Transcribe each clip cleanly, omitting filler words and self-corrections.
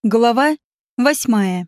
Глава 8.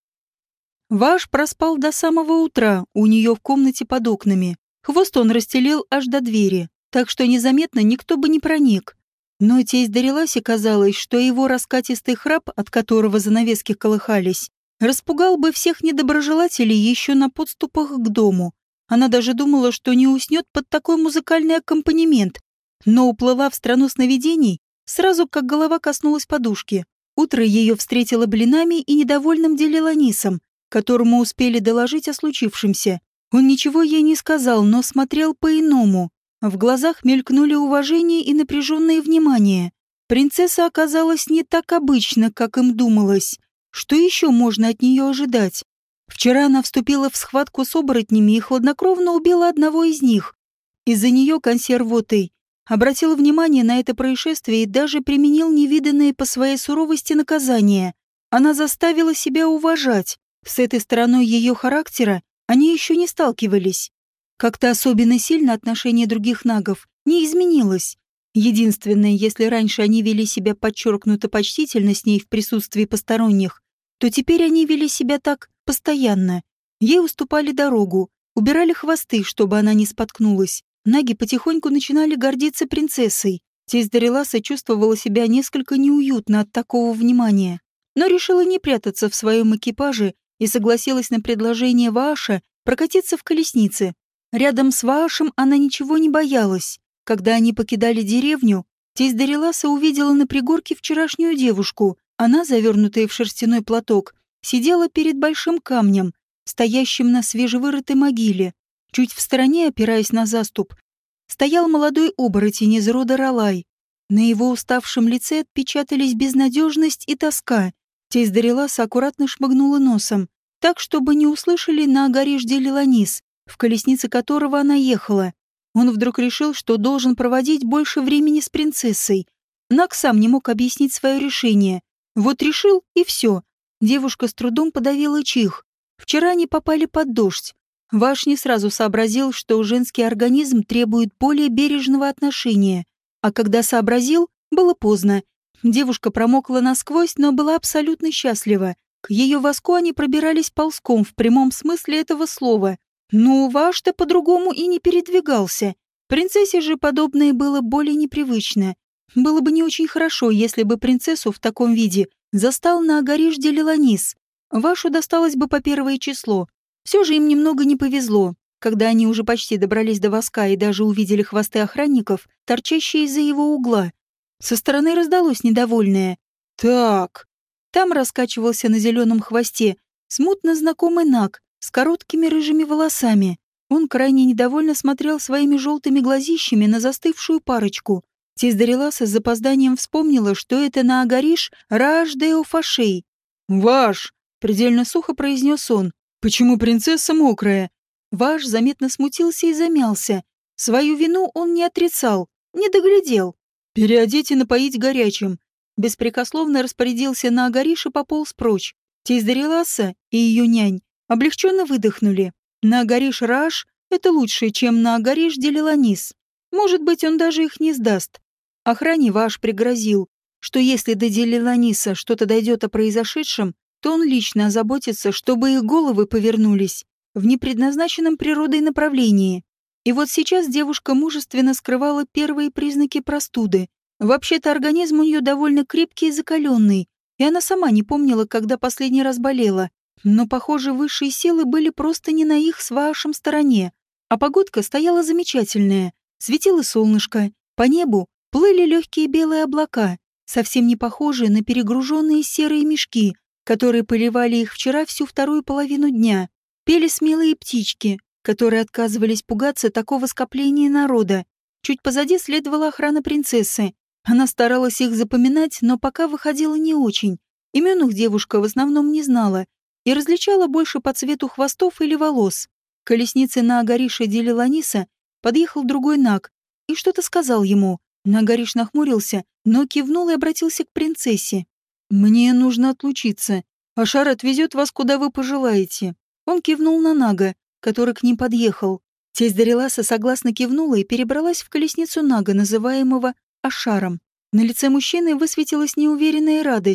Ваш проспал до самого утра у нее в комнате под окнами. Хвост он расстелил аж до двери, так что незаметно никто бы не проник. Но тесть Дариласе казалось, что его раскатистый храп, от которого занавески колыхались, распугал бы всех недоброжелателей еще на подступах к дому. Она даже думала, что не уснет под такой музыкальный аккомпанемент, но уплыла в страну сновидений сразу, как голова коснулась подушки. Утро ее встретило блинами и недовольным Делиланисом, которому успели доложить о случившемся. Он ничего ей не сказал, но смотрел по-иному. В глазах мелькнули уважение и напряженное внимание. Принцесса оказалась не так обычно, как им думалось. Что еще можно от нее ожидать? Вчера она вступила в схватку с оборотнями и хладнокровно убила одного из них. Из-за нее консервотой обратил внимание на это происшествие и даже применил невиданное по своей суровости наказание. Она заставила себя уважать. С этой стороной ее характера они еще не сталкивались. Как-то особенно сильно отношение других нагов не изменилось. Единственное, если раньше они вели себя подчеркнуто почтительно с ней в присутствии посторонних, то теперь они вели себя так постоянно. Ей уступали дорогу, убирали хвосты, чтобы она не споткнулась. Наги потихоньку начинали гордиться принцессой. Тесть Дариласа чувствовала себя несколько неуютно от такого внимания, но решила не прятаться в своем экипаже и согласилась на предложение Вааша прокатиться в колеснице. Рядом с Ваашем она ничего не боялась. Когда они покидали деревню, тесть Дариласа увидела на пригорке вчерашнюю девушку. Она, завернутая в шерстяной платок, сидела перед большим камнем, стоящим на свежевырытой могиле. Чуть в стороне, опираясь на заступ, стоял молодой оборотень из рода Ралай. На его уставшем лице отпечатались безнадежность и тоска. Тесть Дариласа аккуратно шмыгнула носом, так, чтобы не услышали на Агариш Делиланис, в колеснице которого она ехала. Он вдруг решил, что должен проводить больше времени с принцессой. Наг сам не мог объяснить свое решение. Вот решил, и все. Девушка с трудом подавила чих. Вчера они попали под дождь. Ваш не сразу сообразил, что женский организм требует более бережного отношения. А когда сообразил, было поздно. Девушка промокла насквозь, но была абсолютно счастлива. К ее воску они пробирались ползком в прямом смысле этого слова. Но Ваш-то по-другому и не передвигался. Принцессе же подобное было более непривычно. Было бы не очень хорошо, если бы принцессу в таком виде застал на Агариш Делиланис. Вашу досталось бы по первое число. Все же им немного не повезло, когда они уже почти добрались до воска и даже увидели хвосты охранников, торчащие из-за его угла. Со стороны раздалось недовольное «Так». Там раскачивался на зеленом хвосте смутно знакомый наг с короткими рыжими волосами. Он крайне недовольно смотрел своими желтыми глазищами на застывшую парочку. Тесть Дариласа с запозданием вспомнила, что это на Агариш Рааш-Део Фашей. «Ваш!» — предельно сухо произнес он. «Почему принцесса мокрая?» Ваш заметно смутился и замялся. Свою вину он не отрицал, не доглядел. «Переодеть и напоить горячим». Беспрекословно распорядился на Агариш и пополз прочь. Тесть Дариласа и ее нянь облегченно выдохнули. На Агариш Рааш это лучше, чем на Агариш Делиланис. Может быть, он даже их не сдаст. Охране Ваш пригрозил, что если до Делиланиса что-то дойдет о произошедшем, то он лично озаботится, чтобы их головы повернулись в непредназначенном природой направлении. И вот сейчас девушка мужественно скрывала первые признаки простуды. Вообще-то организм у нее довольно крепкий и закаленный, и она сама не помнила, когда последний раз болела. Но, похоже, высшие силы были просто не на их с Ваашем стороне. А погодка стояла замечательная. Светило солнышко, по небу плыли легкие белые облака, совсем не похожие на перегруженные серые мешки, которые поливали их вчера всю вторую половину дня. Пели смелые птички, которые отказывались пугаться такого скопления народа. Чуть позади следовала охрана принцессы. Она старалась их запоминать, но пока выходила не очень. Имен их девушка в основном не знала и различала больше по цвету хвостов или волос. К колеснице на Агарише Делиланиса подъехал другой наг и что-то сказал ему. Нагариш нахмурился, но кивнул и обратился к принцессе. «Мне нужно отлучиться. Ашар отвезет вас, куда вы пожелаете». Он кивнул на Нага, который к ним подъехал. Тесть Дариласа согласно кивнула и перебралась в колесницу Нага, называемого Ашаром. На лице мужчины высветилась неуверенная радость,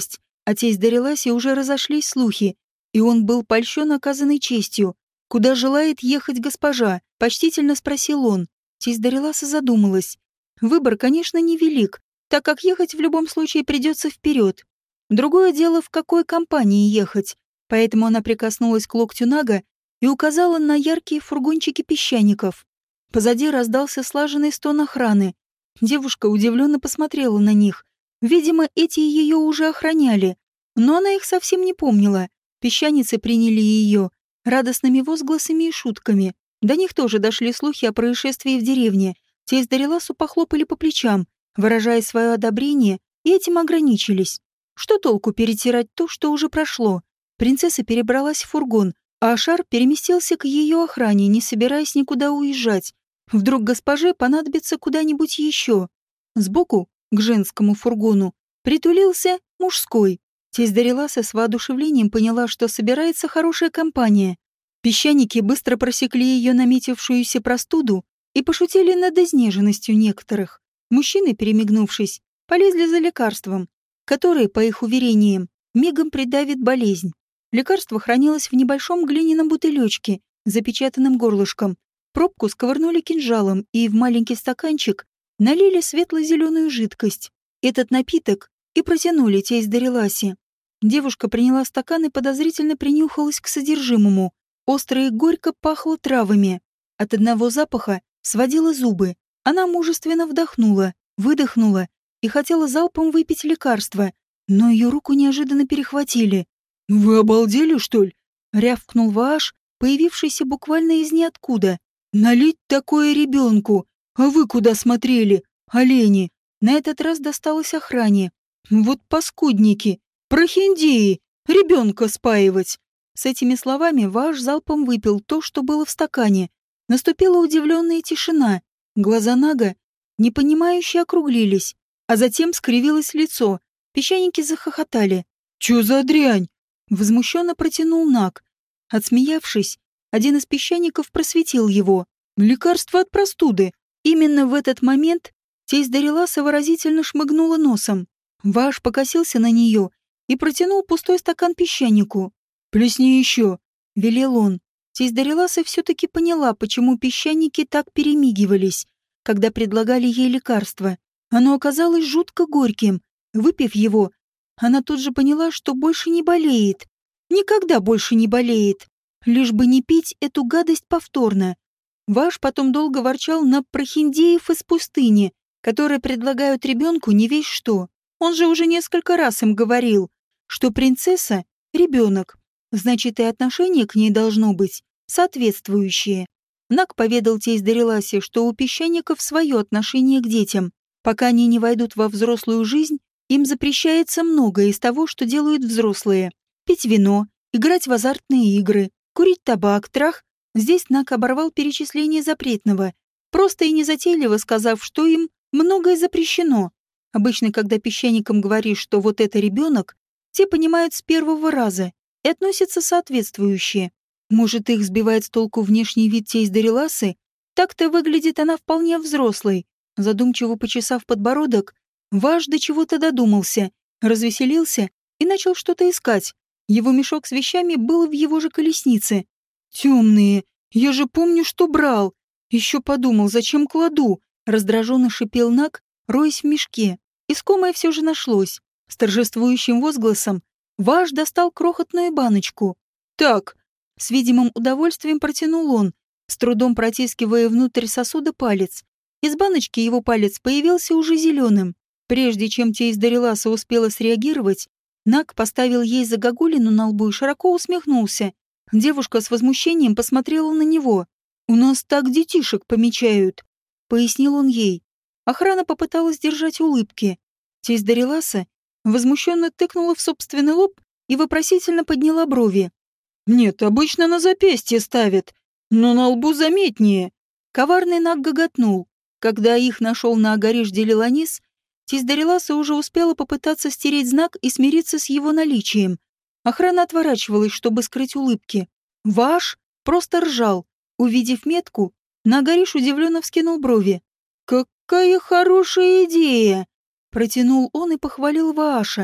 О тесть Дариласе уже разошлись слухи, и он был польщен оказанной честью. «Куда желает ехать госпожа?» — почтительно спросил он. Тесть Дариласа задумалась. Выбор, конечно, невелик, так как ехать в любом случае придется вперед. Другое дело, в какой компании ехать, поэтому она прикоснулась к локтю Нага и указала на яркие фургончики песчаников. Позади раздался слаженный стон охраны. Девушка удивленно посмотрела на них. Видимо, эти ее уже охраняли, но она их совсем не помнила. Песчаницы приняли ее радостными возгласами и шутками. До них тоже дошли слухи о происшествии в деревне. Тесть Дариласу похлопали по плечам, выражая свое одобрение, и этим ограничились. Что толку перетирать то, что уже прошло? Принцесса перебралась в фургон, а Ашар переместился к ее охране, не собираясь никуда уезжать. Вдруг госпоже понадобится куда-нибудь еще. Сбоку, к женскому фургону, притулился мужской. Тесть Дариласа с воодушевлением поняла, что собирается хорошая компания. Песчаники быстро просекли ее наметившуюся простуду и пошутили над изнеженностью некоторых. Мужчины, перемигнувшись, полезли за лекарством, которое, по их уверениям, мигом придавит болезнь. Лекарство хранилось в небольшом глиняном бутылечке, запечатанным горлышком. Пробку сковырнули кинжалом и в маленький стаканчик налили светло-зеленую жидкость. Этот напиток и протянули тесть Дариласе. Девушка приняла стакан и подозрительно принюхалась к содержимому. Остро и горько пахло травами. От одного запаха сводила зубы. Она мужественно вдохнула, выдохнула и хотела залпом выпить лекарство, но ее руку неожиданно перехватили. «Вы обалдели, что ли?» — рявкнул Вааш, появившийся буквально из ниоткуда. «Налить такое ребенку! А вы куда смотрели, олени?» На этот раз досталось охране. «Вот паскудники! Прохиндеи! Ребенка спаивать!» С этими словами Вааш залпом выпил то, что было в стакане. Наступила удивленная тишина. Глаза Нага непонимающе округлились, а затем скривилось лицо. Песчаники захохотали. «Чё за дрянь?» — возмущенно протянул Наг. Отсмеявшись, один из песчаников просветил его. «Лекарство от простуды». Именно в этот момент тесть Дариласа выразительно шмыгнула носом. Вааш покосился на нее и протянул пустой стакан песчанику. «Плесни еще», — велел он. Тесть Дариласа все-таки поняла, почему песчаники так перемигивались, когда предлагали ей лекарство. Оно оказалось жутко горьким. Выпив его, она тут же поняла, что больше не болеет. Никогда больше не болеет. Лишь бы не пить эту гадость повторно. Ваш потом долго ворчал на прохиндеев из пустыни, которые предлагают ребенку не весь что. Он же уже несколько раз им говорил, что принцесса — ребенок. Значит, и отношение к ней должно быть соответствующее. Наг поведал тесть Дариласе, что у песчаников свое отношение к детям. Пока они не войдут во взрослую жизнь, им запрещается многое из того, что делают взрослые. Пить вино, играть в азартные игры, курить табак, трах. Здесь Наг оборвал перечисление запретного, просто и незатейливо сказав, что им многое запрещено. Обычно, когда песчаникам говоришь, что вот это ребенок, те понимают с первого раза и относятся соответствующе. Может, их сбивает с толку внешний вид тесть Дариласы? Так-то выглядит она вполне взрослой. Задумчиво почесав подбородок, Ваш до чего-то додумался, развеселился и начал что-то искать. Его мешок с вещами был в его же колеснице. «Темные! Я же помню, что брал! Еще подумал, зачем кладу?» Раздраженно шипел Наг, роясь в мешке. Искомое все же нашлось. С торжествующим возгласом Ваш достал крохотную баночку. «Так!» С видимым удовольствием протянул он, с трудом протискивая внутрь сосуда палец. Из баночки его палец появился уже зеленым. Прежде чем тесть Дариласа успела среагировать, Наг поставил ей загогулину на лбу и широко усмехнулся. Девушка с возмущением посмотрела на него. «У нас так детишек помечают», — пояснил он ей. Охрана попыталась держать улыбки. Тесть Дариласа возмущенно тыкнула в собственный лоб и вопросительно подняла брови. «Нет, обычно на запястье ставят, но на лбу заметнее». Коварный Наг гоготнул. Когда их нашел на Агариш-де Леланис, тесть Дариласа уже успела попытаться стереть знак и смириться с его наличием. Охрана отворачивалась, чтобы скрыть улыбки. Ваш просто ржал. Увидев метку, Нагариш удивленно вскинул брови. «Какая хорошая идея!» Протянул он и похвалил Вааша.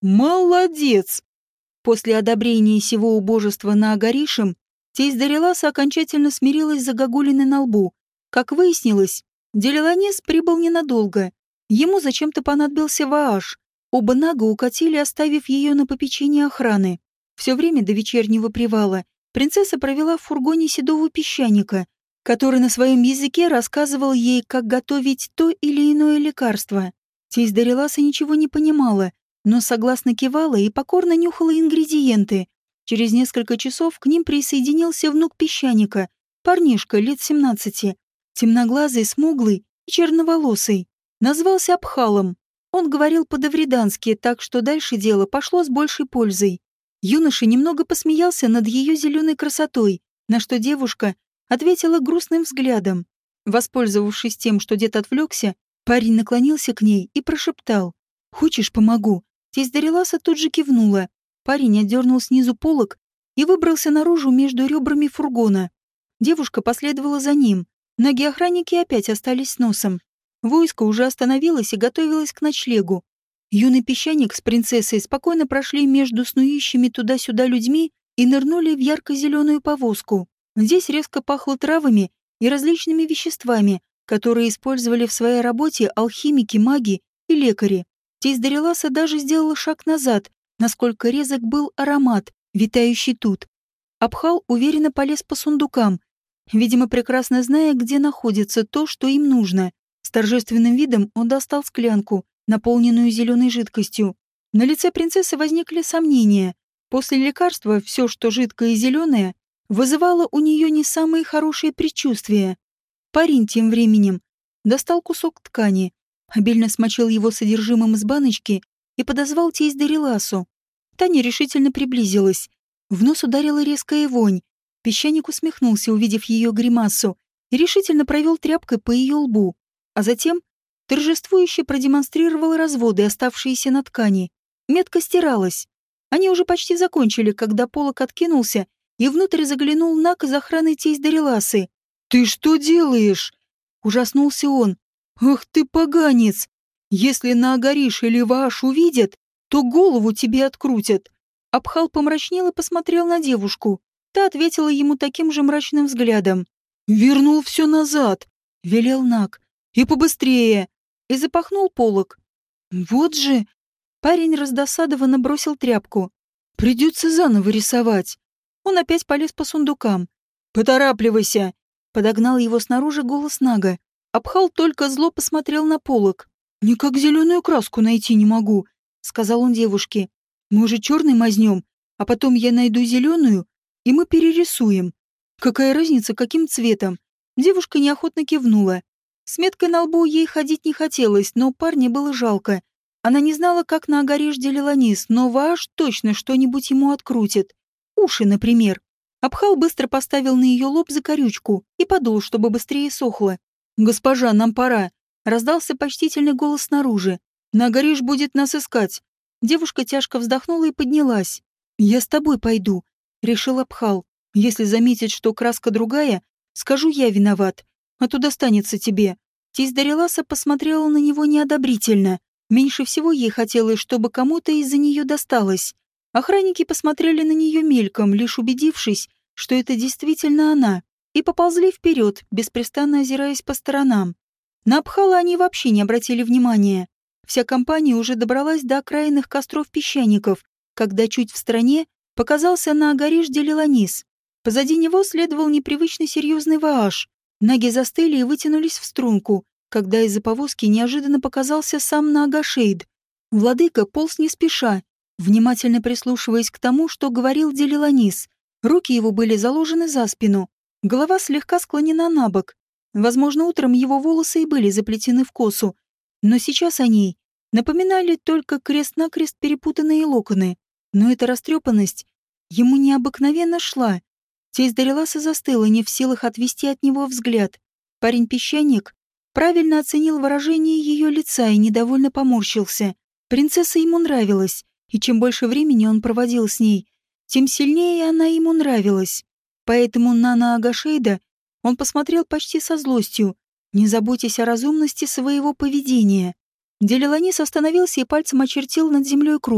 Молодец!» После одобрения сего убожества на Агаришем, тесть Дариласа окончательно смирилась с загогулиной на лбу. Как выяснилось, Делиланес прибыл ненадолго. Ему зачем-то понадобился Вааш. Оба нага укатили, оставив ее на попечении охраны. Все время до вечернего привала принцесса провела в фургоне седого песчаника, который на своем языке рассказывал ей, как готовить то или иное лекарство. Тесть Дариласа ничего не понимала, но согласно кивала и покорно нюхала ингредиенты. Через несколько часов к ним присоединился внук песчаника, парнишка лет 17, темноглазый, смуглый и черноволосый. Назвался Абхалом. Он говорил по-давридански, так что дальше дело пошло с большей пользой. Юноша немного посмеялся над ее зеленой красотой, на что девушка ответила грустным взглядом. Воспользовавшись тем, что дед отвлекся, парень наклонился к ней и прошептал: «Хочешь, помогу?» Тесть Дариласа тут же кивнула. Парень отдернул снизу полог и выбрался наружу между ребрами фургона. Девушка последовала за ним. Ноги охранники опять остались с носом. Войско уже остановилось и готовилось к ночлегу. Юный песчаник с принцессой спокойно прошли между снующими туда-сюда людьми и нырнули в ярко-зеленую повозку. Здесь резко пахло травами и различными веществами, которые использовали в своей работе алхимики, маги и лекари. Тесть Дариласа даже сделала шаг назад, насколько резок был аромат, витающий тут. Абхал уверенно полез по сундукам, видимо, прекрасно зная, где находится то, что им нужно. С торжественным видом он достал склянку, наполненную зеленой жидкостью. На лице принцессы возникли сомнения. После лекарства все, что жидкое и зеленое, вызывало у нее не самые хорошие предчувствия. Парень тем временем достал кусок ткани, обильно смочил его содержимым из баночки и подозвал тесть Дариласу. Та нерешительно приблизилась. В нос ударила резкая вонь. Песчаник усмехнулся, увидев ее гримасу, и решительно провел тряпкой по ее лбу, а затем торжествующе продемонстрировал разводы, оставшиеся на ткани. Метка стиралась. Они уже почти закончили, когда полог откинулся, и внутрь заглянул наг из охраны тесть Дариласы. «Ты что делаешь?» — ужаснулся он. «Ах ты поганец! Если на Агариш или Вааш увидят, то голову тебе открутят!» Абхал помрачнел и посмотрел на девушку. Та ответила ему таким же мрачным взглядом. «Вернул все назад!» — велел наг. «И побыстрее!» И запахнул полог. «Вот же!» Парень раздосадованно бросил тряпку. «Придется заново рисовать!» Он опять полез по сундукам. «Поторапливайся!» Подогнал его снаружи голос нага. Абхал только зло посмотрел на полог. «Никак зеленую краску найти не могу», — сказал он девушке. «Может, черный мазнем, а потом я найду зеленую, и мы перерисуем. Какая разница, каким цветом?» Девушка неохотно кивнула. С меткой на лбу ей ходить не хотелось, но парня было жалко. Она не знала, как на Агариш Делиланис, но Вааш точно что-нибудь ему открутит. Уши, например. Абхал быстро поставил на ее лоб закорючку и подул, чтобы быстрее сохло. «Госпожа, нам пора», — раздался почтительный голос снаружи. «На Агариш будет нас искать». Девушка тяжко вздохнула и поднялась. «Я с тобой пойду», — решил Абхал. «Если заметит, что краска другая, скажу, я виноват, а то достанется тебе». Тесть Дариласа посмотрела на него неодобрительно. Меньше всего ей хотелось, чтобы кому-то из-за нее досталось. Охранники посмотрели на нее мельком, лишь убедившись, что это действительно она, и поползли вперед, беспрестанно озираясь по сторонам. На Абхала они вообще не обратили внимания. Вся компания уже добралась до окраинных костров песчаников, когда чуть в стороне показался на Агариш Делиланис. Позади него следовал непривычно серьезный Вааш. Ноги застыли и вытянулись в струнку, когда из-за повозки неожиданно показался сам Наагашейд. Владыка полз не спеша, внимательно прислушиваясь к тому, что говорил Делиланис. Руки его были заложены за спину, голова слегка склонена на бок. Возможно, утром его волосы и были заплетены в косу, но сейчас они напоминали только крест-накрест перепутанные локоны. Но эта растрепанность ему необыкновенно шла. Тесть Дариласа застыла, не в силах отвести от него взгляд. Парень-песчаник правильно оценил выражение ее лица и недовольно поморщился. Принцесса ему нравилась, и чем больше времени он проводил с ней, тем сильнее она ему нравилась. Поэтому на Наагашейда он посмотрел почти со злостью, не заботясь о разумности своего поведения. Делиланис остановился и пальцем очертил над землей круг.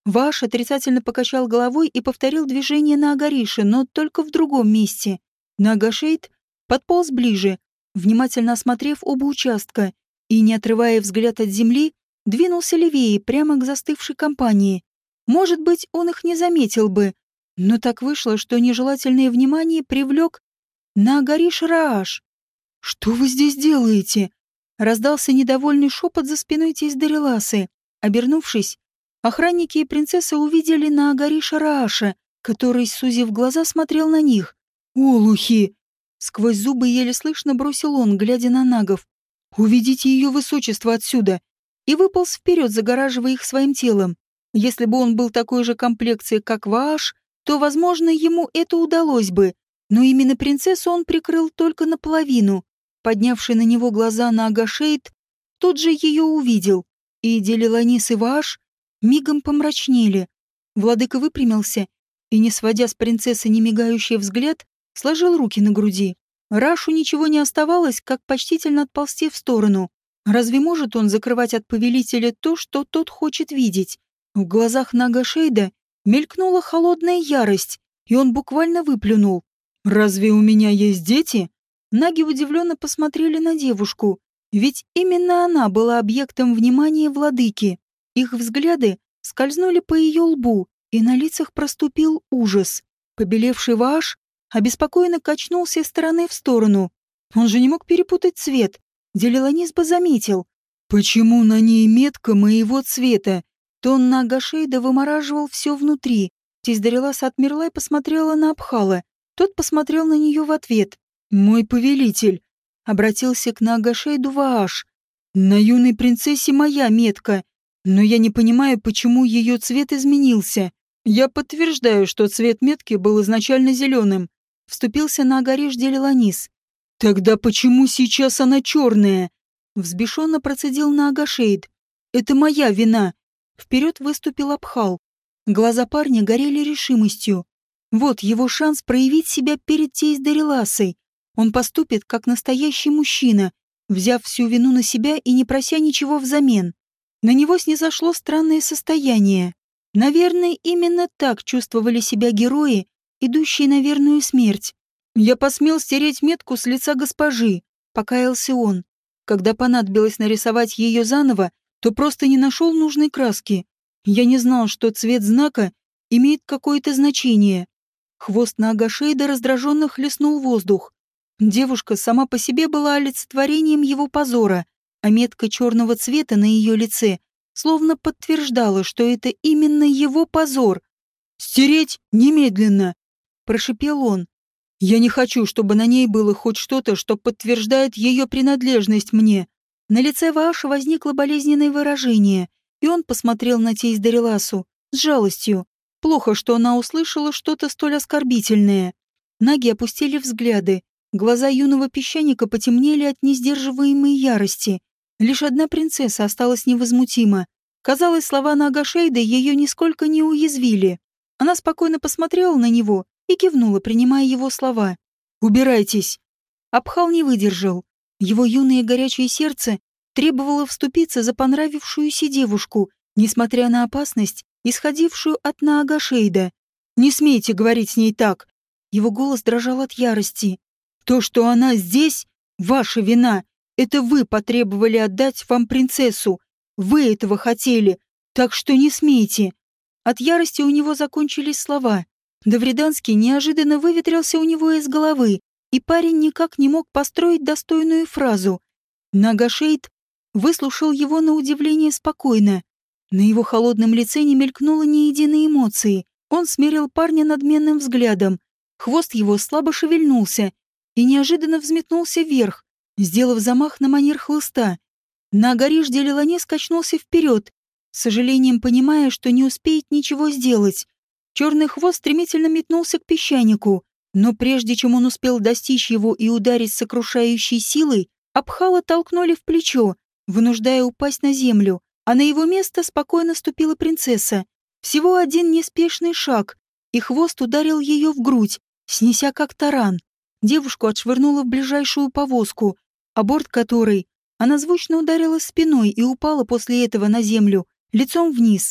Ваш отрицательно покачал головой и повторил движение на Агарише, но только в другом месте. Нагашейд подполз ближе, внимательно осмотрев оба участка, и, не отрывая взгляд от земли, двинулся левее, прямо к застывшей компании. Может быть, он их не заметил бы, но так вышло, что нежелательное внимание привлек Наагариш Рааш. «Что вы здесь делаете?» Раздался недовольный шепот за спиной Тейсдареласы. Обернувшись, охранники и принцесса увидели Наагариша Рааша, который, сузив глаза, смотрел на них. «Олухи!» Сквозь зубы еле слышно бросил он, глядя на нагов. «Уведите ее высочество отсюда!» И выполз вперед, загораживая их своим телом. Если бы он был такой же комплекции, как Вааш, то, возможно, ему это удалось бы. Но именно принцессу он прикрыл только наполовину. Поднявший на него глаза на Агашейд, тут же ее увидел. И Делиланис и Вааш мигом помрачнели. Владыка выпрямился и, не сводя с принцессы немигающий взгляд, сложил руки на груди. Рашу ничего не оставалось, как почтительно отползти в сторону. Разве может он закрывать от повелителя то, что тот хочет видеть? В глазах Нагашейда мелькнула холодная ярость, и он буквально выплюнул. «Разве у меня есть дети?» Наги удивленно посмотрели на девушку, ведь именно она была объектом внимания владыки. Их взгляды скользнули по ее лбу, и на лицах проступил ужас. Побелевший Вааш обеспокоенно качнулся из стороны в сторону. Он же не мог перепутать цвет. Делиланис бы заметил. «Почему на ней метка моего цвета?» Тон Нагашейда вымораживал все внутри. Тиздареласа отмерла и посмотрела на Абхала. Тот посмотрел на нее в ответ. «Мой повелитель», — обратился к Нагашейду Вааш. «На юной принцессе моя метка, но я не понимаю, почему ее цвет изменился. Я подтверждаю, что цвет метки был изначально зеленым», — вступился на Агариш Делиланис. «Тогда почему сейчас она черная?» — взбешенно процедил Нагашейд. «Это моя вина». Вперед выступил Абхал. Глаза парня горели решимостью. Вот его шанс проявить себя перед Тейсдареласой. Он поступит как настоящий мужчина, взяв всю вину на себя и не прося ничего взамен. На него снизошло странное состояние. Наверное, именно так чувствовали себя герои, идущие на верную смерть. «Я посмел стереть метку с лица госпожи», — покаялся он. Когда понадобилось нарисовать ее заново, то просто не нашел нужной краски. Я не знал, что цвет знака имеет какое-то значение. Хвост Нагашейда раздраженно хлестнул воздух. Девушка сама по себе была олицетворением его позора, а метка черного цвета на ее лице словно подтверждала, что это именно его позор. «Стереть немедленно!» – прошипел он. «Я не хочу, чтобы на ней было хоть что-то, что подтверждает ее принадлежность мне». На лице Вааша возникло болезненное выражение, и он посмотрел на Тейсдареласу с жалостью. Плохо, что она услышала что-то столь оскорбительное. Наги опустили взгляды. Глаза юного песчаника потемнели от несдерживаемой ярости. Лишь одна принцесса осталась невозмутима. Казалось, слова Нагашейда ее нисколько не уязвили. Она спокойно посмотрела на него и кивнула, принимая его слова. «Убирайтесь!» Абхал не выдержал. Его юное горячее сердце требовало вступиться за понравившуюся девушку, несмотря на опасность, исходившую от Наагашейда. «Не смейте говорить с ней так!» Его голос дрожал от ярости. «То, что она здесь, ваша вина. Это вы потребовали отдать вам принцессу. Вы этого хотели, так что не смейте». От ярости у него закончились слова. Давриданский неожиданно выветрился у него из головы, и парень никак не мог построить достойную фразу. Нагашейд выслушал его на удивление спокойно. На его холодном лице не мелькнуло ни единой эмоции. Он смерил парня надменным взглядом. Хвост его слабо шевельнулся и неожиданно взметнулся вверх, сделав замах на манер хлыста. Наагариш Делиланис качнулся вперед, с сожалением понимая, что не успеет ничего сделать. Черный хвост стремительно метнулся к песчанику, но прежде чем он успел достичь его и ударить с сокрушающей силой, Абхала толкнули в плечо, вынуждая упасть на землю, а на его место спокойно ступила принцесса. Всего один неспешный шаг, и хвост ударил ее в грудь, снеся как таран. Девушку отшвырнула в ближайшую повозку, о борт которой она звучно ударила спиной и упала после этого на землю, лицом вниз.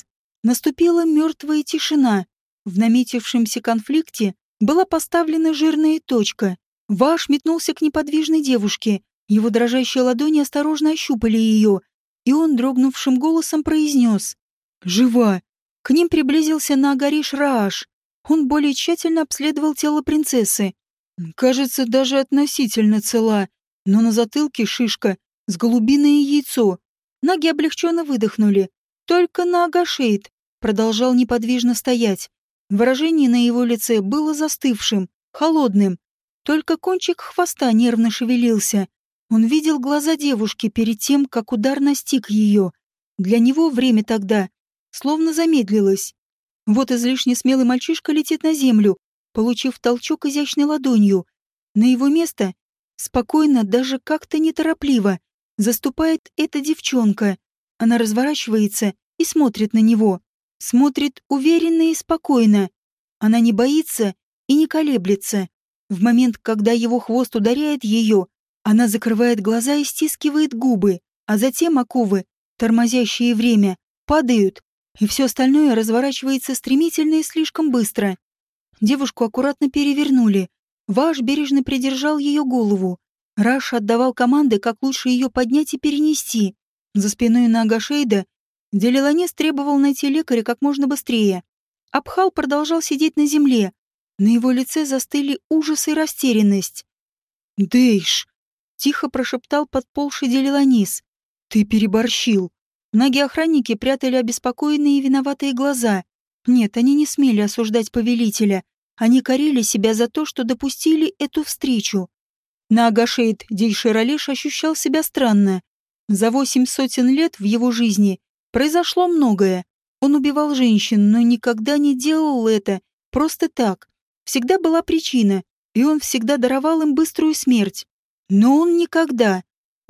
Наступила мертвая тишина. В наметившемся конфликте была поставлена жирная точка. Ваш метнулся к неподвижной девушке. Его дрожащие ладони осторожно ощупали ее, и он дрогнувшим голосом произнес: «Жива!». К ним приблизился Наагариш Рааш. Он более тщательно обследовал тело принцессы. Кажется, даже относительно цела, но на затылке шишка с голубиное яйцо. Наги облегченно выдохнули. Только Наагашейд продолжал неподвижно стоять. Выражение на его лице было застывшим, холодным. Только кончик хвоста нервно шевелился. Он видел глаза девушки перед тем, как удар настиг ее. Для него время тогда словно замедлилось. Вот излишне смелый мальчишка летит на землю, получив толчок изящной ладонью. На его место, спокойно, даже как-то неторопливо, заступает эта девчонка. Она разворачивается и смотрит на него. Смотрит уверенно и спокойно. Она не боится и не колеблется. В момент, когда его хвост ударяет ее, она закрывает глаза и стискивает губы, а затем оковы, тормозящие время, падают, и все остальное разворачивается стремительно и слишком быстро. Девушку аккуратно перевернули. Ваш бережно придержал ее голову. Раш отдавал команды, как лучше ее поднять и перенести. За спиной Наагашейда Делиланес требовал найти лекаря как можно быстрее. Абхал продолжал сидеть на земле. На его лице застыли ужас и растерянность. «Дейш!» — тихо прошептал подползший Делиланис. «Ты переборщил!» Наги-охранники прятали обеспокоенные и виноватые глаза. Нет, они не смели осуждать повелителя. Они корили себя за то, что допустили эту встречу. Наагашейд Дейшералеш ощущал себя странно. За 8 сотен лет в его жизни произошло многое. Он убивал женщин, но никогда не делал это просто так. Всегда была причина, и он всегда даровал им быструю смерть. Но он никогда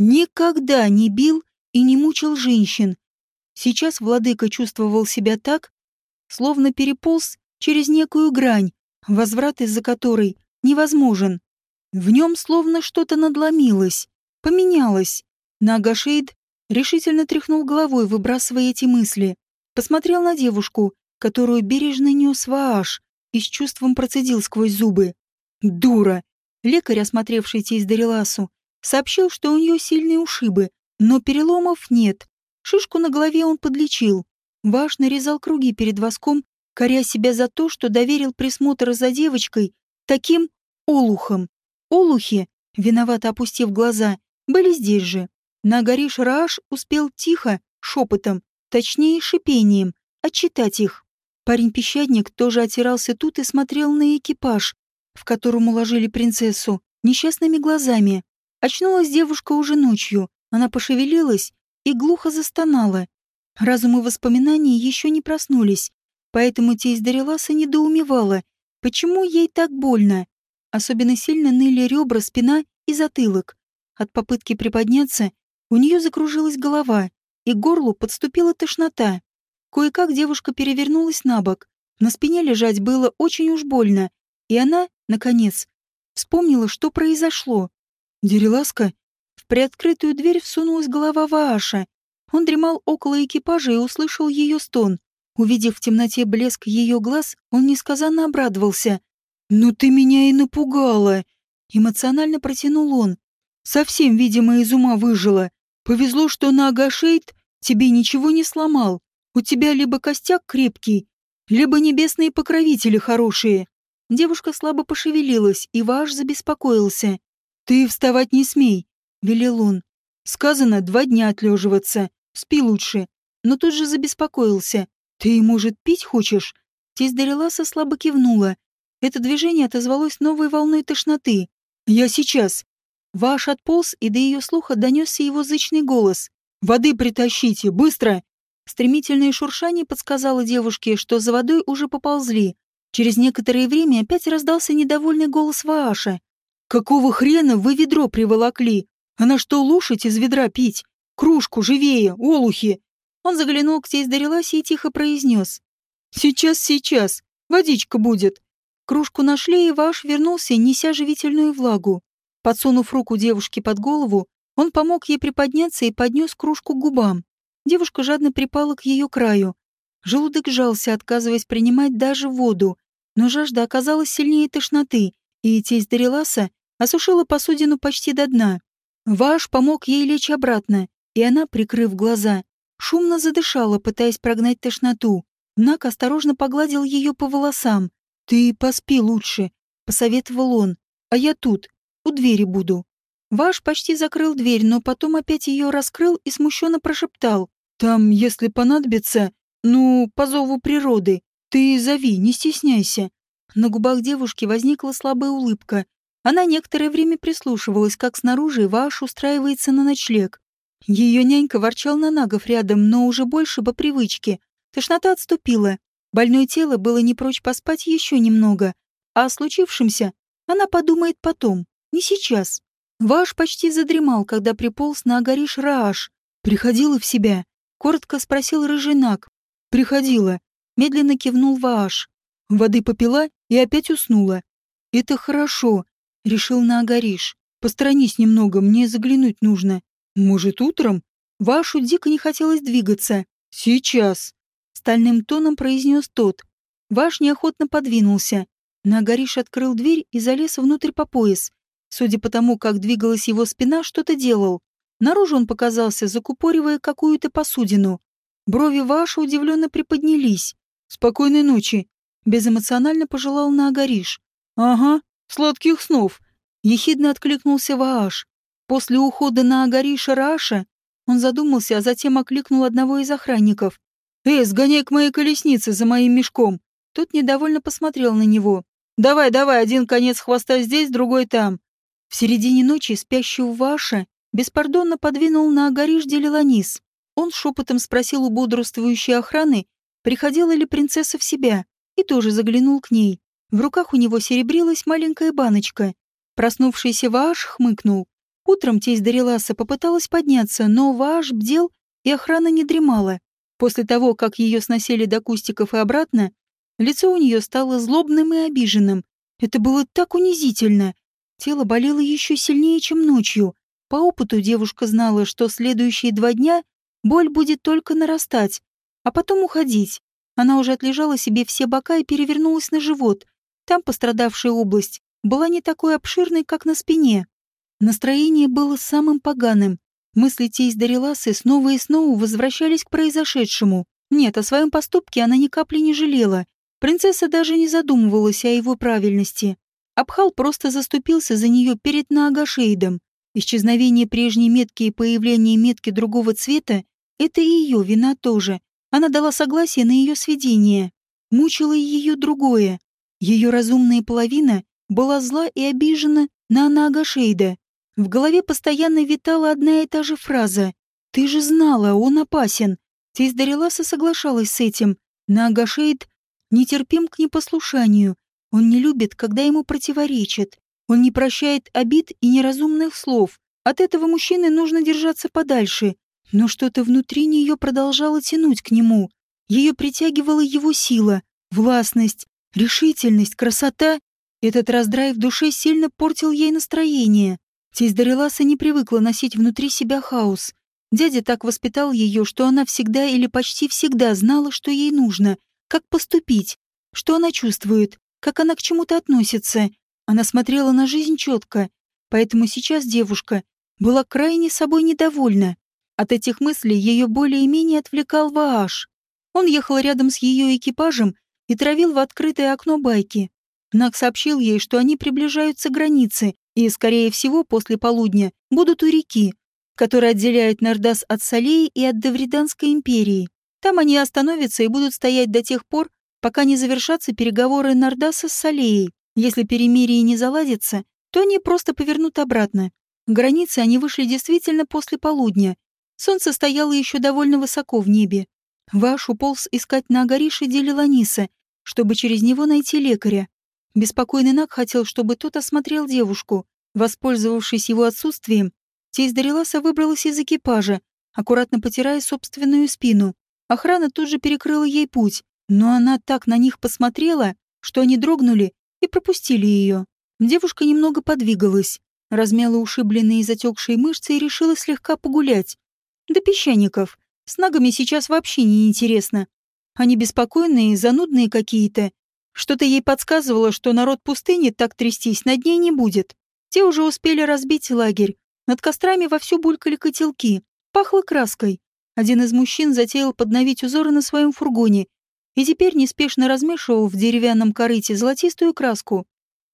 не бил и не мучил женщин. Сейчас владыка чувствовал себя так, словно переполз через некую грань, возврат из-за которой невозможен. В нем словно что-то надломилось, поменялось. Наагашейд решительно тряхнул головой, выбрасывая эти мысли. Посмотрел на девушку, которую бережно нес Вааш, и с чувством процедил сквозь зубы. «Дура!» Лекарь, осмотревший тесть Дариласу, сообщил, что у нее сильные ушибы, но переломов нет. Шишку на голове он подлечил. Вааш нарезал круги перед воском, коря себя за то, что доверил присмотр за девочкой таким олухам. Олухи, виновато опустив глаза, были здесь же. Наагариш Рааш успел тихо, шепотом, точнее шипением, отчитать их. Парень-пещадник тоже отирался тут и смотрел на экипаж, в котором уложили принцессу, несчастными глазами. Очнулась девушка уже ночью. Она пошевелилась и глухо застонала. Разум и воспоминания еще не проснулись, поэтому тесть Дариласа недоумевала, почему ей так больно. Особенно сильно ныли ребра, спина и затылок. От попытки приподняться у нее закружилась голова, и к горлу подступила тошнота. Кое-как девушка перевернулась на бок. На спине лежать было очень уж больно, и она, наконец, вспомнила, что произошло. «Дариласка?» В приоткрытую дверь всунулась голова Вааша. Он дремал около экипажа и услышал ее стон. Увидев в темноте блеск ее глаз, он несказанно обрадовался. «Ну ты меня и напугала!» Эмоционально протянул он. «Совсем, видимо, из ума выжила. Повезло, что Наагашейд тебе ничего не сломал. У тебя либо костяк крепкий, либо небесные покровители хорошие». Девушка слабо пошевелилась, и Вааш забеспокоился. «Ты вставать не смей», — велел он. «Сказано 2 дня отлеживаться. Спи лучше». Но тут же забеспокоился. «Ты, может, пить хочешь?» Тесть Дариласа слабо кивнула. Это движение отозвалось новой волной тошноты. «Я сейчас». Вааш отполз, и до ее слуха донесся его зычный голос. «Воды притащите, быстро!» Стремительное шуршание подсказало девушке, что за водой уже поползли. Через некоторое время опять раздался недовольный голос Вааша. «Какого хрена вы ведро приволокли? Она что, лошадь из ведра пить? Кружку, живее, олухи!» Он заглянул к тесть Дариласе и тихо произнес. «Сейчас, водичка будет». Кружку нашли, и Вааш вернулся, неся живительную влагу. Подсунув руку девушке под голову, он помог ей приподняться и поднес кружку к губам. Девушка жадно припала к ее краю. Желудок сжался, отказываясь принимать даже воду, но жажда оказалась сильнее тошноты, и тесть Дариласа осушила посудину почти до дна. Ваш помог ей лечь обратно, и она, прикрыв глаза, шумно задышала, пытаясь прогнать тошноту. Нак осторожно погладил ее по волосам. «Ты поспи лучше», — посоветовал он, — «а я тут, у двери буду». Ваш почти закрыл дверь, но потом опять ее раскрыл и смущенно прошептал. «Там, если понадобится, ну, по зову природы, ты зови, не стесняйся». На губах девушки возникла слабая улыбка. Она некоторое время прислушивалась, как снаружи Ваш устраивается на ночлег. Ее нянька ворчал на нагов рядом, но уже больше по привычке. Тошнота отступила. Больное тело было не прочь поспать еще немного. А о случившемся она подумает потом, не сейчас. Ваш почти задремал, когда приполз на Агариш Рааш. «Приходила в себя?» — коротко спросил рыжий наг. «Приходила», — медленно кивнул Вааш. Воды попила и опять уснула. «Это хорошо», — решил Наагариш. «Посторонись немного, мне заглянуть нужно». «Может, утром?» Вашу дико не хотелось двигаться. «Сейчас», — стальным тоном произнес тот. Ваш неохотно подвинулся. Наагариш открыл дверь и залез внутрь по пояс. Судя по тому, как двигалась его спина, что-то делал. Наружу он показался, закупоривая какую-то посудину. Брови Ваша удивленно приподнялись. «Спокойной ночи», — безэмоционально пожелал Наагариш. «Ага, сладких снов», — ехидно откликнулся Вааш. После ухода Наагариша Рааша он задумался, а затем окликнул одного из охранников. Сгоняй к моей колеснице за моим мешком». Тот недовольно посмотрел на него. «Давай, давай, один конец хвоста здесь, другой там». В середине ночи спящего Вааша беспардонно подвинул Наагариш Делиланис. Он шепотом спросил у бодрствующей охраны, приходила ли принцесса в себя, и тоже заглянул к ней. В руках у него серебрилась маленькая баночка. Проснувшийся Вааш хмыкнул. Утром тесть Дариласа попыталась подняться, но Вааш бдел, и охрана не дремала. После того, как ее сносили до кустиков и обратно, лицо у нее стало злобным и обиженным. Это было так унизительно. Тело болело еще сильнее, чем ночью. По опыту девушка знала, что следующие 2 дня боль будет только нарастать, а потом уходить. Она уже отлежала себе все бока и перевернулась на живот. Там пострадавшая область была не такой обширной, как на спине. Настроение было самым поганым. Мысли тесть Дариласы снова и снова возвращались к произошедшему. Нет, о своем поступке она ни капли не жалела. Принцесса даже не задумывалась о его правильности. Абхал просто заступился за нее перед Наагашейдом. Исчезновение прежней метки и появление метки другого цвета — это и ее вина тоже. Она дала согласие на ее сведение. Мучило ее другое. Ее разумная половина была зла и обижена на Наагашейда. В голове постоянно витала одна и та же фраза. «Ты же знала, он опасен». Тесть Дариласа соглашалась с этим. Наагашейд нетерпим к непослушанию. Он не любит, когда ему противоречат. Он не прощает обид и неразумных слов. От этого мужчины нужно держаться подальше. Но что-то внутри нее продолжало тянуть к нему. Ее притягивала его сила, властность, решительность, красота. Этот раздрай в душе сильно портил ей настроение. Тесть Дариласа не привыкла носить внутри себя хаос. Дядя так воспитал ее, что она всегда или почти всегда знала, что ей нужно, как поступить, что она чувствует, как она к чему-то относится. Она смотрела на жизнь четко, поэтому сейчас девушка была крайне собой недовольна. От этих мыслей ее более-менее отвлекал Вааш. Он ехал рядом с ее экипажем и травил в открытое окно байки. Наг сообщил ей, что они приближаются к границе и, скорее всего, после полудня будут у реки, которая отделяет Нардас от Салеи и от Давриданской империи. Там они остановятся и будут стоять до тех пор, пока не завершатся переговоры Нардаса с Салеей. Если перемирие не заладится, то они просто повернут обратно. К границе они вышли действительно после полудня. Солнце стояло еще довольно высоко в небе. Ваш уполз искать Наагариша Делиланиса, чтобы через него найти лекаря. Беспокойный Наг хотел, чтобы тот осмотрел девушку. Воспользовавшись его отсутствием, тесть Дариласа выбралась из экипажа, аккуратно потирая собственную спину. Охрана тут же перекрыла ей путь, но она так на них посмотрела, что они дрогнули и пропустили ее. Девушка немного подвигалась, размяла ушибленные и затекшие мышцы и решила слегка погулять. До песчаников. С нагами сейчас вообще не интересно. Они беспокойные, занудные какие-то. Что-то ей подсказывало, что народ пустыни так трястись над ней не будет. Те уже успели разбить лагерь. Над кострами вовсю булькали котелки. Пахло краской. Один из мужчин затеял подновить узоры на своем фургоне и теперь неспешно размешивал в деревянном корыте золотистую краску.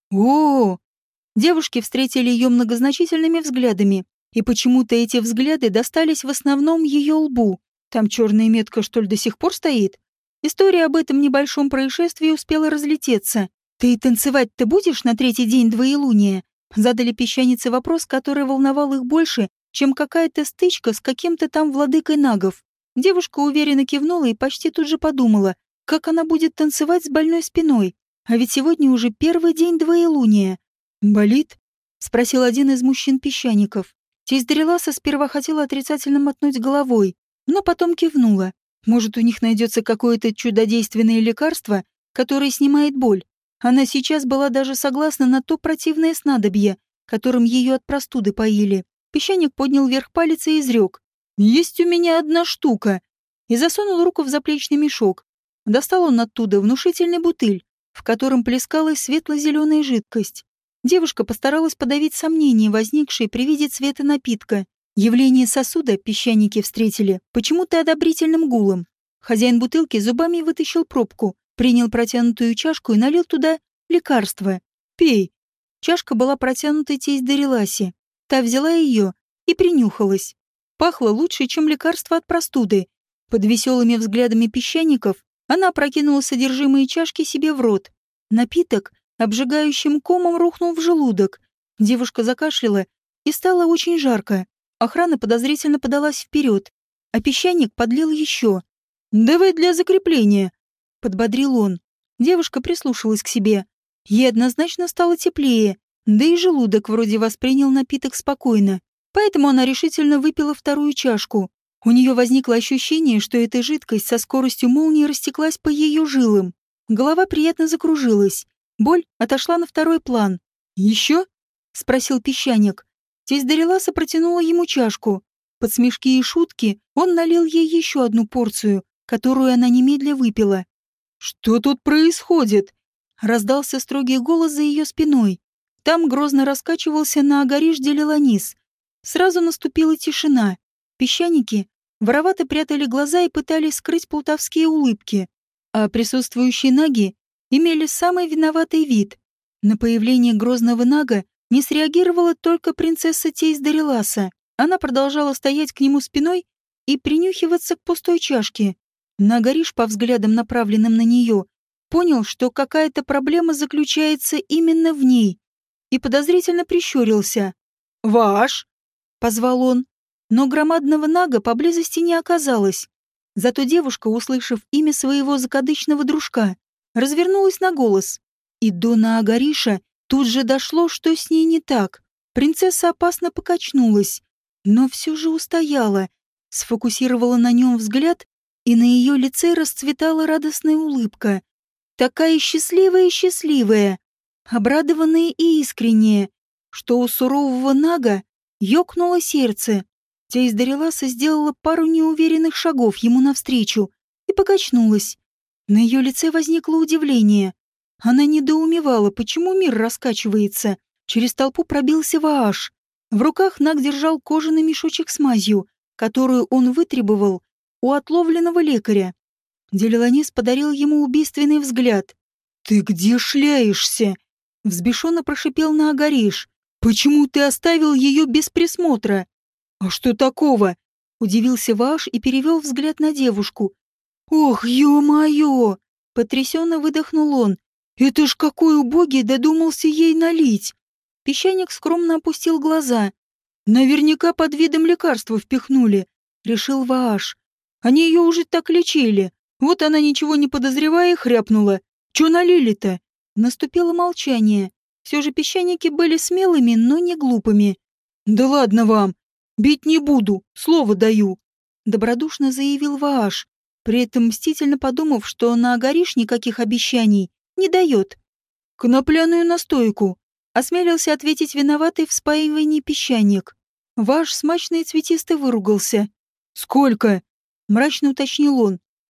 О! Девушки встретили ее многозначительными взглядами, и почему-то эти взгляды достались в основном ее лбу. Там черная метка, что ли, до сих пор стоит? История об этом небольшом происшествии успела разлететься. «Ты танцевать-то будешь на третий день двоелуния?» Задали песчанице вопрос, который волновал их больше, чем какая-то стычка с каким-то там владыкой нагов. Девушка уверенно кивнула и почти тут же подумала, как она будет танцевать с больной спиной. А ведь сегодня уже первый день двоелуния. «Болит?» — спросил один из мужчин-песчаников. Тесть Дариласа сперва хотела отрицательно мотнуть головой, но потом кивнула. Может, у них найдется какое-то чудодейственное лекарство, которое снимает боль. Она сейчас была даже согласна на то противное снадобье, которым ее от простуды поили. Песчаник поднял вверх палец и изрек: «Есть у меня одна штука!» И засунул руку в заплечный мешок. Достал он оттуда внушительный бутыль, в котором плескалась светло-зеленая жидкость. Девушка постаралась подавить сомнения, возникшие при виде цвета напитка. Явление сосуда песчаники встретили почему-то одобрительным гулом. Хозяин бутылки зубами вытащил пробку, принял протянутую чашку и налил туда лекарство. «Пей». Чашка была протянута тесть Дариласе. Та взяла ее и принюхалась. Пахло лучше, чем лекарство от простуды. Под веселыми взглядами песчаников она опрокинула содержимое чашки себе в рот. Напиток обжигающим комом рухнул в желудок. Девушка закашляла, и стало очень жарко. Охрана подозрительно подалась вперед, а песчаник подлил еще. «Давай для закрепления», — подбодрил он. Девушка прислушалась к себе. Ей однозначно стало теплее, да и желудок вроде воспринял напиток спокойно. Поэтому она решительно выпила вторую чашку. У нее возникло ощущение, что эта жидкость со скоростью молнии растеклась по ее жилам. Голова приятно закружилась. Боль отошла на второй план. «Еще?» — спросил песчаник. Тесть Дариласа протянула ему чашку. Под смешки и шутки он налил ей еще одну порцию, которую она немедля выпила. «Что тут происходит?» — раздался строгий голос за ее спиной. Там грозно раскачивался на Агариш Делиланис. Сразу наступила тишина. Песчаники воровато прятали глаза и пытались скрыть плутовские улыбки. А присутствующие наги имели самый виноватый вид. На появление грозного нага не среагировала только принцесса Тесть Дариласа. Она продолжала стоять к нему спиной и принюхиваться к пустой чашке. Нагариш, по взглядам, направленным на нее, понял, что какая-то проблема заключается именно в ней, и подозрительно прищурился. «Ваш?» — позвал он. Но громадного нага поблизости не оказалось. Зато девушка, услышав имя своего закадычного дружка, развернулась на голос. И до Наагариша тут же дошло, что с ней не так. Принцесса опасно покачнулась, но все же устояла, сфокусировала на нем взгляд, и на ее лице расцветала радостная улыбка. Такая счастливая, обрадованная и искренняя, что у сурового нага ёкнуло сердце. Тесть Дариласа сделала пару неуверенных шагов ему навстречу и покачнулась. На ее лице возникло удивление. Она недоумевала, почему мир раскачивается. Через толпу пробился Вааш. В руках наг держал кожаный мешочек с мазью, которую он вытребовал у отловленного лекаря. Делиланис подарил ему убийственный взгляд. «Ты где шляешься?» — взбешенно прошипел Наагариш. «Почему ты оставил ее без присмотра?» «А что такого?» — удивился Вааш и перевел взгляд на девушку. «Ох, ё-моё!» — потрясенно выдохнул он. «Это ж какой убогий додумался ей налить!» Песчаник скромно опустил глаза. «Наверняка под видом лекарства впихнули», — решил Вааш. «Они ее уже так лечили. Вот она, ничего не подозревая, хряпнула. Чё налили-то?» Наступило молчание. Все же песчаники были смелыми, но не глупыми. «Да ладно вам! Бить не буду, слово даю!» Добродушно заявил Вааш, при этом мстительно подумав, что на Агариш никаких обещаний не дает. «Конопляную настойку», — осмелился ответить виноватый в спаивании песчаник. Вааш смачно и цветисто выругался. «Сколько?» — мрачно уточнил он.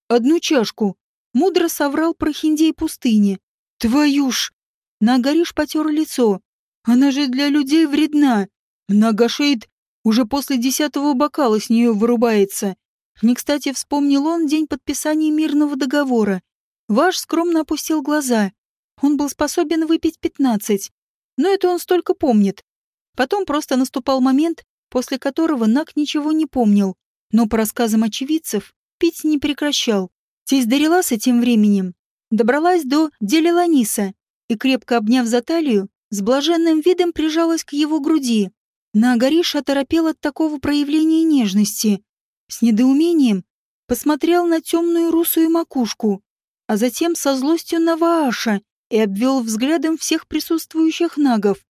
1 чашку. Мудро соврал прохиндей пустыни. Твою ж! Нагариш потер лицо. Она же для людей вредна. Нагашейд уже после 10-го бокала с нее вырубается. Не кстати вспомнил он день подписания мирного договора. Ваш скромно опустил глаза. Он был способен выпить 15. Но это он столько помнит. Потом просто наступал момент, после которого Наг ничего не помнил. Но по рассказам очевидцев, пить не прекращал. Тесть Дариласа тем временем добралась до Делиланиса и, крепко обняв за талию, с блаженным видом прижалась к его груди. Наагариш оторопел от такого проявления нежности. С недоумением посмотрел на темную русую макушку, а затем со злостью на Вааша и обвел взглядом всех присутствующих нагов.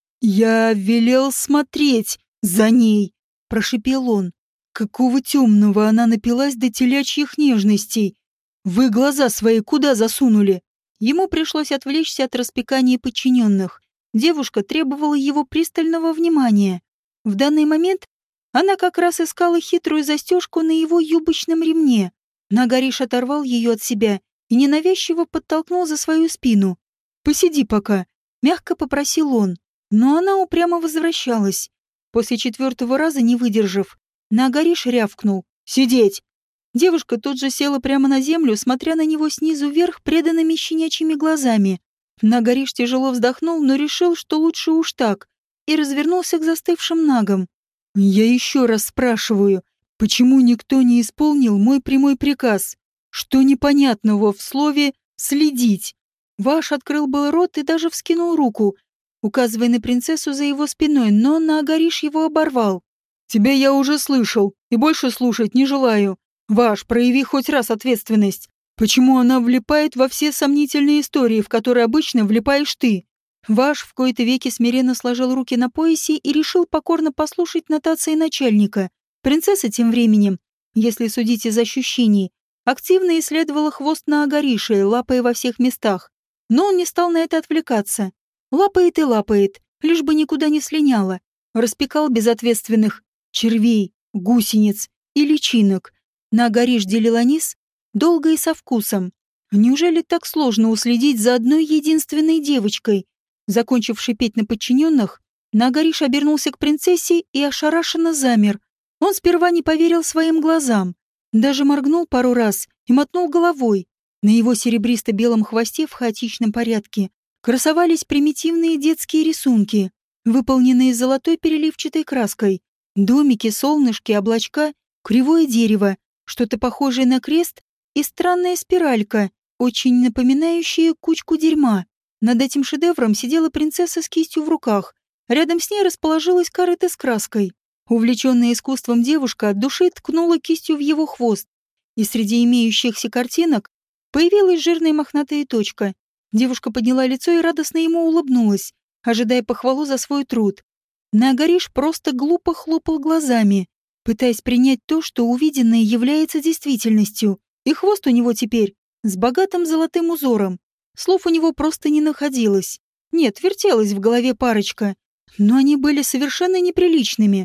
«Я велел смотреть за ней», — прошипел он. «Какого темного она напилась до телячьих нежностей? Вы глаза свои куда засунули?» Ему пришлось отвлечься от распекания подчиненных. Девушка требовала его пристального внимания. В данный момент она как раз искала хитрую застежку на его юбочном ремне. Нагариш оторвал ее от себя и ненавязчиво подтолкнул за свою спину. «Посиди пока», — мягко попросил он. Но она упрямо возвращалась. После 4-го раза, не выдержав, Нагариш рявкнул: «Сидеть!». Девушка тут же села прямо на землю, смотря на него снизу вверх преданными щенячьими глазами. Нагариш тяжело вздохнул, но решил, что лучше уж так, и развернулся к застывшим нагам. «Я еще раз спрашиваю, почему никто не исполнил мой прямой приказ? Что непонятного в слове «следить»?» Ваш открыл был рот и даже вскинул руку, указывая на принцессу за его спиной, но Наагариш его оборвал. «Тебя я уже слышал, и больше слушать не желаю. Ваш, прояви хоть раз ответственность. Почему она влипает во все сомнительные истории, в которые обычно влипаешь ты?» Ваш в кои-то веки смиренно сложил руки на поясе и решил покорно послушать нотации начальника. Принцесса тем временем, если судить из ощущений, активно исследовала хвост Наагариша, лапая во всех местах. Но он не стал на это отвлекаться. Лапает и лапает, лишь бы никуда не слиняла. Распекал безответственных червей, гусениц и личинок. Наагариш Делиланис долго и со вкусом. Неужели так сложно уследить за одной единственной девочкой? Закончив шипеть на подчиненных, Наагариш обернулся к принцессе и ошарашенно замер. Он сперва не поверил своим глазам, даже моргнул пару раз и мотнул головой. На его серебристо-белом хвосте в хаотичном порядке красовались примитивные детские рисунки, выполненные золотой переливчатой краской. Домики, солнышки, облачка, кривое дерево, что-то похожее на крест и странная спиралька, очень напоминающая кучку дерьма. Над этим шедевром сидела принцесса с кистью в руках. Рядом с ней расположилась корыто с краской. Увлеченная искусством девушка от души ткнула кистью в его хвост. И среди имеющихся картинок появилась жирная мохнатая точка. Девушка подняла лицо и радостно ему улыбнулась, ожидая похвалу за свой труд. Наагариш просто глупо хлопал глазами, пытаясь принять то, что увиденное является действительностью. И хвост у него теперь с богатым золотым узором. Слов у него просто не находилось. Нет, вертелась в голове парочка, но они были совершенно неприличными.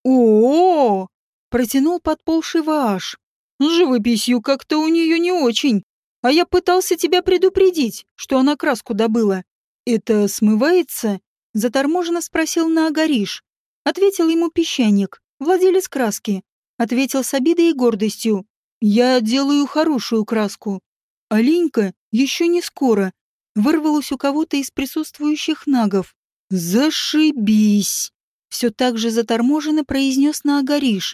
«О-о-о!» — протянул подползший Вааш. «С живописью как-то у нее не очень. А я пытался тебя предупредить, что она краску добыла». «Это смывается?» — заторможенно спросил Наагариш. Ответил ему песчаник, владелец краски. Ответил с обидой и гордостью. «Я делаю хорошую краску». «Оленька еще не скоро», — вырвалось у кого-то из присутствующих нагов. «Зашибись!» — все так же заторможенно произнес Наагариш.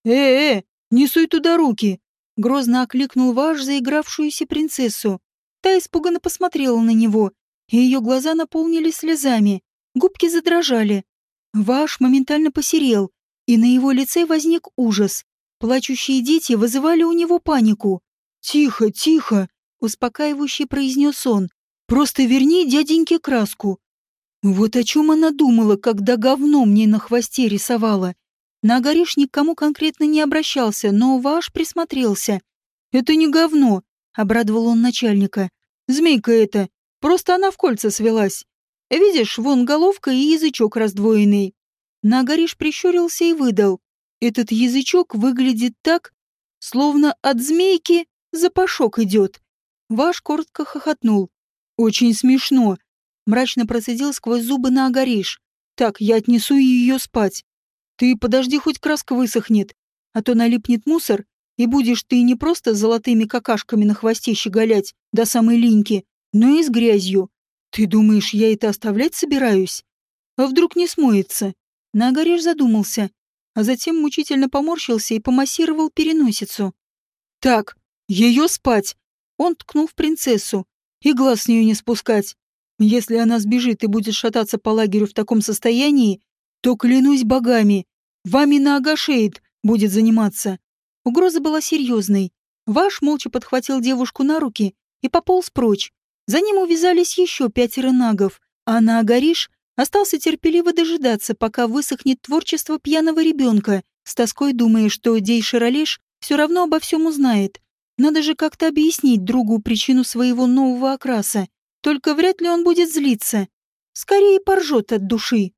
Не суй туда руки!» — грозно окликнул Ваш заигравшуюся принцессу. Та испуганно посмотрела на него, и ее глаза наполнились слезами, губки задрожали. Ваш моментально посерел, и на его лице возник ужас. Плачущие дети вызывали у него панику. «Тихо, тихо!» — успокаивающе произнес он. «Просто верни дяденьке краску». Вот о чем она думала, когда говно мне на хвосте рисовала. Наагариш ни к кому конкретно не обращался, но Ваш присмотрелся. «Это не говно», — обрадовал он начальника. «Змейка это, просто она в кольца свелась. Видишь, вон головка и язычок раздвоенный». Наагариш прищурился и выдал. «Этот язычок выглядит так, словно от змейки Запашок идет. Ваш коротко хохотнул. Очень смешно. Мрачно процедил сквозь зубы на Агариш. Так, я отнесу ее спать. Ты подожди, хоть краска высохнет, а то налипнет мусор, и будешь ты не просто с золотыми какашками на хвосте щеголять до самой линьки, но и с грязью. Ты думаешь, я это оставлять собираюсь? А вдруг не смоется? Нагариш задумался, а затем мучительно поморщился и помассировал переносицу. Так, ее спать. Он ткнул в принцессу. И глаз с нее не спускать. Если она сбежит и будет шататься по лагерю в таком состоянии, то, клянусь богами, вами на Агашеид будет заниматься. Угроза была серьезной. Ваш молча подхватил девушку на руки и пополз прочь. За ним увязались еще 5 нагов, а на Агариш остался терпеливо дожидаться, пока высохнет творчество пьяного ребенка, с тоской думая, что Дейширалеш все равно обо всем узнает. Надо же как-то объяснить другу причину своего нового окраса. Только вряд ли он будет злиться. Скорее поржет от души.